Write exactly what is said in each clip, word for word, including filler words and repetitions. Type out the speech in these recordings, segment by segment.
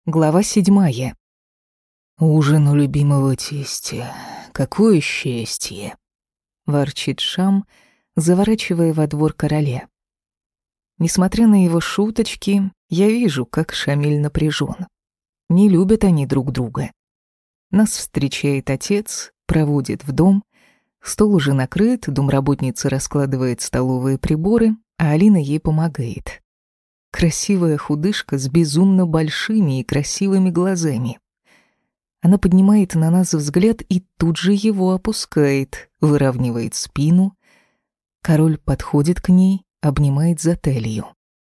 Глава седьмая. «Ужин у любимого тестя. Какое счастье!» — ворчит Шам, заворачивая во двор короля. Несмотря на его шуточки, я вижу, как Шамиль напряжен. Не любят они друг друга. Нас встречает отец, проводит в дом. Стол уже накрыт, домработница раскладывает столовые приборы, а Алина ей помогает. Красивая худышка с безумно большими и красивыми глазами. Она поднимает на нас взгляд и тут же его опускает, выравнивает спину. Король подходит к ней, обнимает за талию.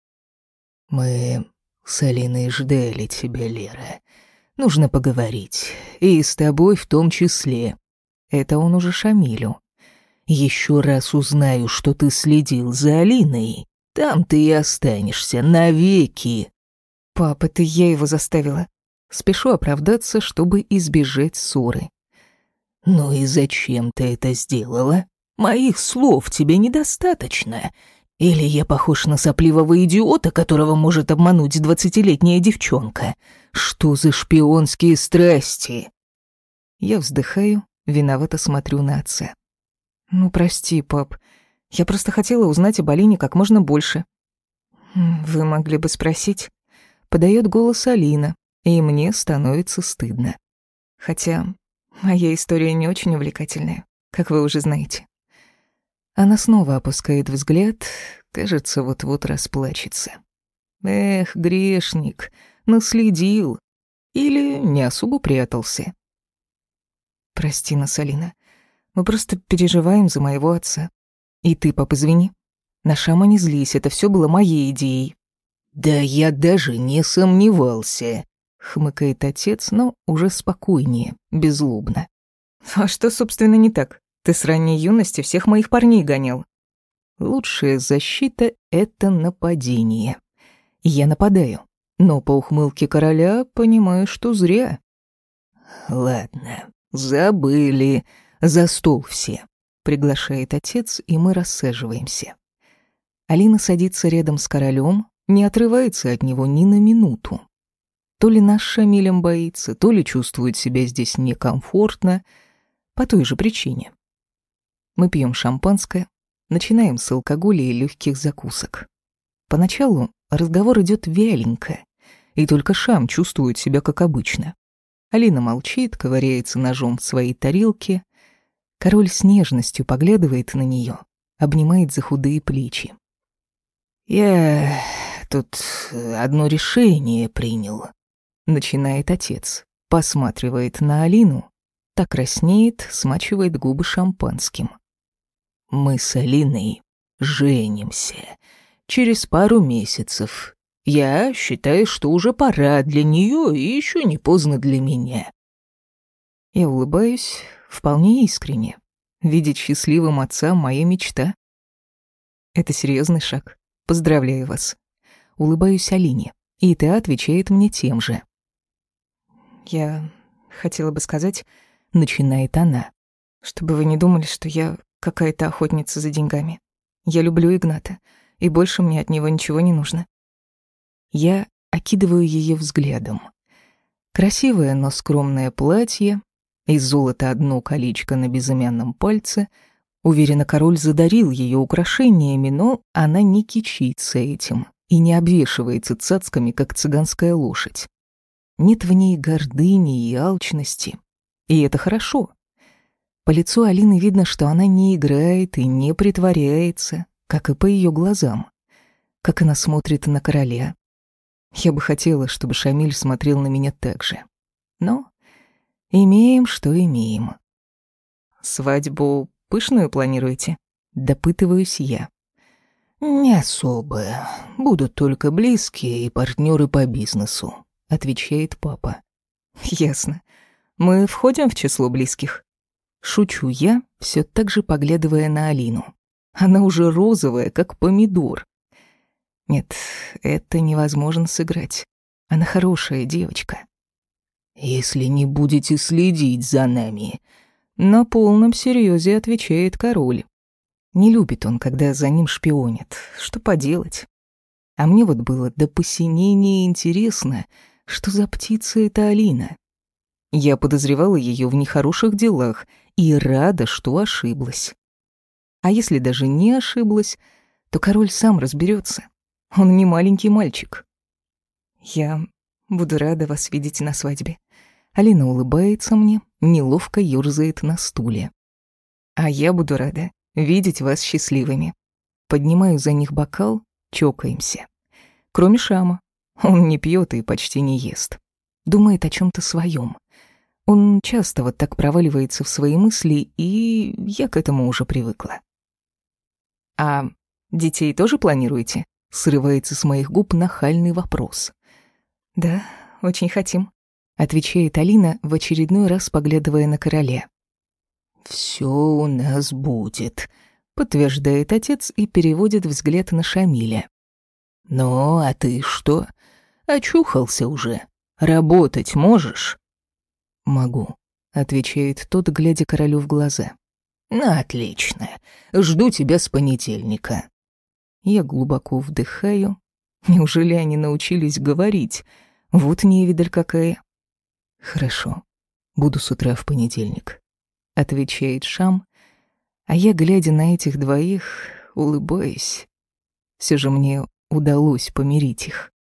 «Мы с Алиной ждали тебя, Лера. Нужно поговорить. И с тобой в том числе». Это он уже Шамилю. «Еще раз узнаю, что ты следил за Алиной. Там ты и останешься навеки». «Пап, это я его заставила». Спешу оправдаться, чтобы избежать ссоры. «Ну и зачем ты это сделала? Моих слов тебе недостаточно. Или я похож на сопливого идиота, которого может обмануть двадцатилетняя девчонка? Что за шпионские страсти?» Я вздыхаю, виновато смотрю на отца. «Ну, прости, пап. Я просто хотела узнать об Алине как можно больше». «Вы могли бы спросить?» Подает голос Алина, и мне становится стыдно. Хотя моя история не очень увлекательная, как вы уже знаете. Она снова опускает взгляд, кажется, вот-вот расплачется. Эх, грешник, наследил. Или не особо прятался. «Прости нас, Алина. Мы просто переживаем за моего отца. И ты, пап, извини. На Шама не злись, это все было моей идеей». «Да я даже не сомневался», — хмыкает отец, но уже спокойнее, беззлобно. «А что, собственно, не так? Ты с ранней юности всех моих парней гонял». Лучшая защита — это нападение. Я нападаю, но по ухмылке короля понимаю, что зря. «Ладно, забыли. За стол все», — приглашает отец, и мы рассаживаемся. Алина садится рядом с королем, не отрывается от него ни на минуту. То ли наш Шамилем боится, то ли чувствует себя здесь некомфортно, по той же причине. Мы пьем шампанское, начинаем с алкоголя и легких закусок. Поначалу разговор идет вяленько, и только Шам чувствует себя как обычно. Алина молчит, ковыряется ножом в своей тарелке. Король с нежностью поглядывает на нее, обнимает за худые плечи. «Я тут одно решение принял», — начинает отец, посматривает на Алину, так краснеет, смачивает губы шампанским. «Мы с Алиной женимся через пару месяцев. Я считаю, что уже пора для нее и еще не поздно для меня». Я улыбаюсь вполне искренне. Видеть счастливым отца — моя мечта. Это серьезный шаг. Поздравляю вас. Улыбаюсь Алине, и та отвечает мне тем же. Я хотела бы сказать, начинает она, чтобы вы не думали, что я какая-то охотница за деньгами. Я люблю Игната, и больше мне от него ничего не нужно. Я окидываю ее взглядом. Красивое, но скромное платье, из золота одно колечко на безымянном пальце. Уверена, король задарил ее украшениями, но она не кичится этим и не обвешивается цацками, как цыганская лошадь. Нет в ней гордыни и алчности, и это хорошо. По лицу Алины видно, что она не играет и не притворяется, как и по ее глазам, как она смотрит на короля. Я бы хотела, чтобы Шамиль смотрел на меня так же. Но имеем, что имеем. Свадьбу пышную планируете? Допытываюсь я. «Не особо. Будут только близкие и партнеры по бизнесу», — отвечает папа. «Ясно. Мы входим в число близких?» Шучу я, все так же поглядывая на Алину. Она уже розовая, как помидор. Нет, это невозможно сыграть. Она хорошая девочка. «Если не будете следить за нами», — на полном серьезе отвечает король. Не любит он, когда за ним шпионят. Что поделать? А мне вот было до посинения интересно, Что за птица эта Алина? Я подозревала ее в нехороших делах и рада, что ошиблась. А если даже не ошиблась, то король сам разберется. Он не маленький мальчик. Я буду рада вас видеть на свадьбе. Алина улыбается мне, неловко ёрзает на стуле. А я буду рада видеть вас счастливыми. Поднимаю за них бокал, чокаемся. Кроме Шама. Он не пьет и почти не ест. Думает о чем-то своем. Он часто вот так проваливается в свои мысли, и я к этому уже привыкла. «А детей тоже планируете?» — срывается с моих губ нахальный вопрос. «Да, очень хотим», — отвечает Алина, в очередной раз поглядывая на короля. «Всё у нас будет», — подтверждает отец и переводит взгляд на Шамиля. «Ну, а ты что? Очухался уже? Работать можешь?» «Могу», — отвечает тот, глядя королю в глаза. «Ну, отлично. Жду тебя с понедельника». Я глубоко вдыхаю. Неужели они научились говорить? Вот невидаль какая. «Хорошо, буду с утра в понедельник», — отвечает Шам, а я, глядя на этих двоих, улыбаюсь. Все же мне удалось помирить их.